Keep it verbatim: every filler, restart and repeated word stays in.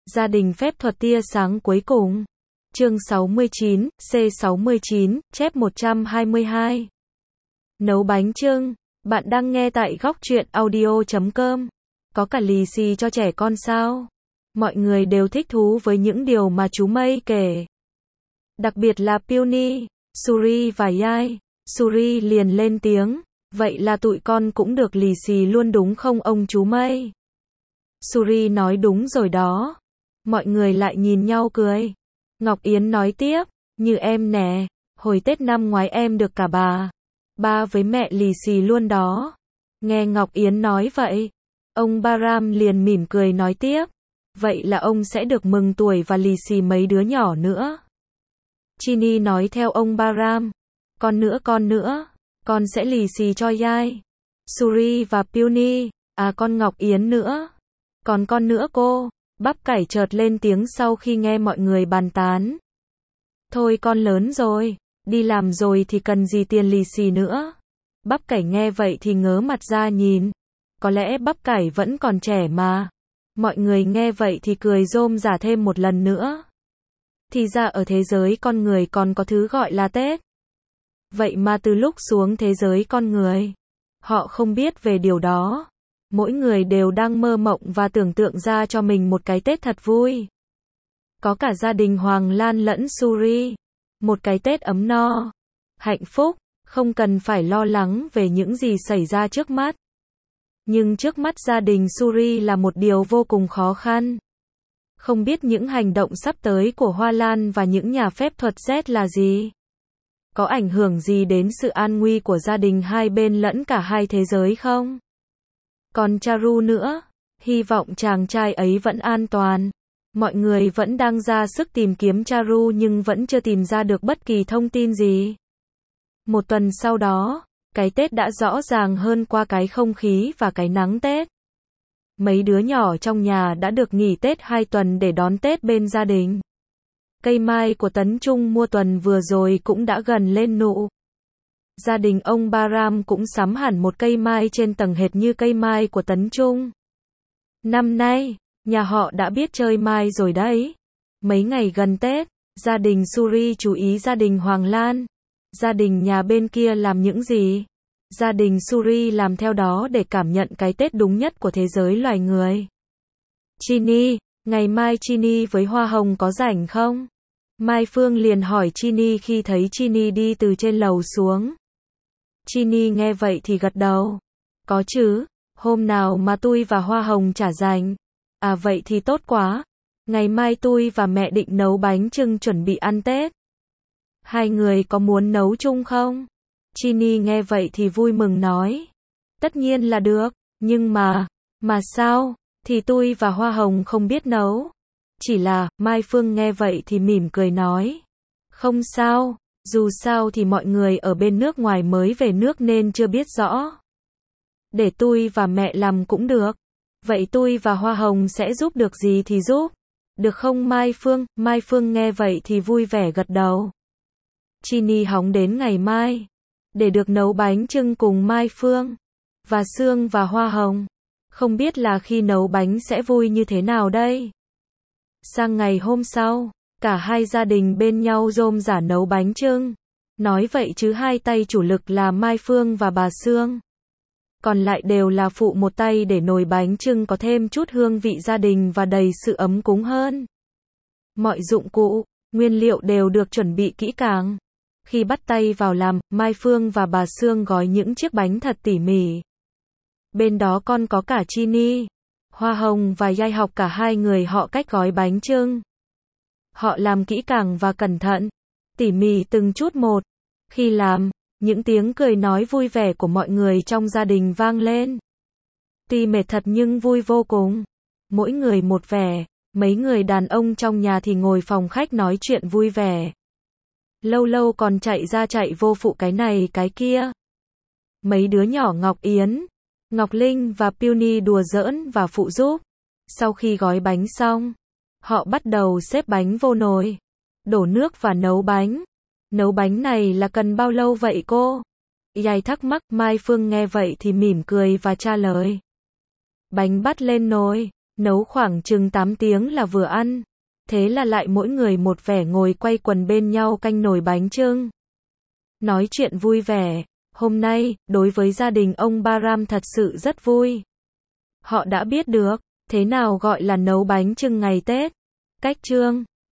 Gia đình phép thuật tia sáng cuối cùng. Chương sáu mươi chín, C sáu mươi chín, chép một trăm hai mươi hai. Nấu bánh chưng. Bạn đang nghe tại góc truyện audio chấm com. Có cả lì xì cho trẻ con sao? Mọi người đều thích thú với những điều mà chú Mây kể. Đặc biệt là Peony, Suri và Yai. Suri liền lên tiếng. Vậy là tụi con cũng được lì xì luôn đúng không ông chú Mây? Suri nói đúng rồi đó. Mọi người lại nhìn nhau cười. Ngọc Yến nói tiếp, như em nè, hồi Tết năm ngoái em được cả bà, ba với mẹ lì xì luôn đó. Nghe Ngọc Yến nói vậy, ông Baram liền mỉm cười nói tiếp, vậy là ông sẽ được mừng tuổi và lì xì mấy đứa nhỏ nữa. Chini nói theo ông Baram, con nữa con nữa, con sẽ lì xì cho Yai, Suri và Peony, à con Ngọc Yến nữa, còn con nữa cô. Bắp cải chợt lên tiếng sau khi nghe mọi người bàn tán. Thôi con lớn rồi, đi làm rồi thì cần gì tiền lì xì nữa. Bắp cải nghe vậy thì ngớ mặt ra nhìn. Có lẽ bắp cải vẫn còn trẻ mà. Mọi người nghe vậy thì cười rôm rả thêm một lần nữa. Thì ra ở thế giới con người còn có thứ gọi là Tết. Vậy mà từ lúc xuống thế giới con người, họ không biết về điều đó. Mỗi người đều đang mơ mộng và tưởng tượng ra cho mình một cái Tết thật vui. Có cả gia đình Hoàng Lan lẫn Suri. Một cái Tết ấm no, hạnh phúc, không cần phải lo lắng về những gì xảy ra trước mắt. Nhưng trước mắt gia đình Suri là một điều vô cùng khó khăn. Không biết những hành động sắp tới của Hoa Lan và những nhà phép thuật Z là gì? Có ảnh hưởng gì đến sự an nguy của gia đình hai bên lẫn cả hai thế giới không? Còn Charu nữa, hy vọng chàng trai ấy vẫn an toàn. Mọi người vẫn đang ra sức tìm kiếm Charu nhưng vẫn chưa tìm ra được bất kỳ thông tin gì. Một tuần sau đó, cái Tết đã rõ ràng hơn qua cái không khí và cái nắng Tết. Mấy đứa nhỏ trong nhà đã được nghỉ Tết hai tuần để đón Tết bên gia đình. Cây mai của Tấn Trung mua tuần vừa rồi cũng đã gần lên nụ. Gia đình ông Baram cũng sắm hẳn một cây mai trên tầng hệt như cây mai của Tấn Trung. Năm nay, nhà họ đã biết chơi mai rồi đấy. Mấy ngày gần Tết, gia đình Suri chú ý gia đình Hoàng Lan. Gia đình nhà bên kia làm những gì? Gia đình Suri làm theo đó để cảm nhận cái Tết đúng nhất của thế giới loài người. Chini, ngày mai Chini với Hoa Hồng có rảnh không? Mai Phương liền hỏi Chini khi thấy Chini đi từ trên lầu xuống. Chini nghe vậy thì gật đầu. Có chứ, hôm nào mà tôi và Hoa Hồng chả rảnh. À vậy thì tốt quá. Ngày mai tôi và mẹ định nấu bánh chưng chuẩn bị ăn Tết. Hai người có muốn nấu chung không? Chini nghe vậy thì vui mừng nói. Tất nhiên là được, nhưng mà, mà sao, thì tôi và Hoa Hồng không biết nấu. Chỉ là, Mai Phương nghe vậy thì mỉm cười nói. Không sao. Dù sao thì mọi người ở bên nước ngoài mới về nước nên chưa biết rõ. Để tôi và mẹ làm cũng được. Vậy tôi và Hoa Hồng sẽ giúp được gì thì giúp. Được không Mai Phương? Mai Phương nghe vậy thì vui vẻ gật đầu. Chini hóng đến ngày mai. Để được nấu bánh chưng cùng Mai Phương. Và Sương và Hoa Hồng. Không biết là khi nấu bánh sẽ vui như thế nào đây. Sang ngày hôm sau. Cả hai gia đình bên nhau rôm rả nấu bánh chưng. Nói vậy chứ hai tay chủ lực là Mai Phương và bà Sương. Còn lại đều là phụ một tay để nồi bánh chưng có thêm chút hương vị gia đình và đầy sự ấm cúng hơn. Mọi dụng cụ, nguyên liệu đều được chuẩn bị kỹ càng. Khi bắt tay vào làm, Mai Phương và bà Sương gói những chiếc bánh thật tỉ mỉ. Bên đó còn có cả Chini, Hoa Hồng và Yai học cả hai người họ cách gói bánh chưng. Họ làm kỹ càng và cẩn thận, tỉ mỉ từng chút một. Khi làm, những tiếng cười nói vui vẻ của mọi người trong gia đình vang lên. Tuy mệt thật nhưng vui vô cùng. Mỗi người một vẻ, mấy người đàn ông trong nhà thì ngồi phòng khách nói chuyện vui vẻ. Lâu lâu còn chạy ra chạy vô phụ cái này cái kia. Mấy đứa nhỏ Ngọc Yến, Ngọc Linh và Peony đùa giỡn và phụ giúp. Sau khi gói bánh xong, họ bắt đầu xếp bánh vô nồi, đổ nước và nấu bánh. Nấu bánh này là cần bao lâu vậy cô? Yai thắc mắc. Mai Phương nghe vậy thì mỉm cười và trả lời. Bánh bắt lên nồi, Nấu khoảng chừng tám tiếng là vừa ăn. Thế là lại mỗi người một vẻ ngồi quay quần bên nhau canh nồi bánh chưng. Nói chuyện vui vẻ. Hôm nay, đối với gia đình ông Baram thật sự rất vui. Họ đã biết được, thế nào gọi là nấu bánh chưng ngày Tết. Cách chương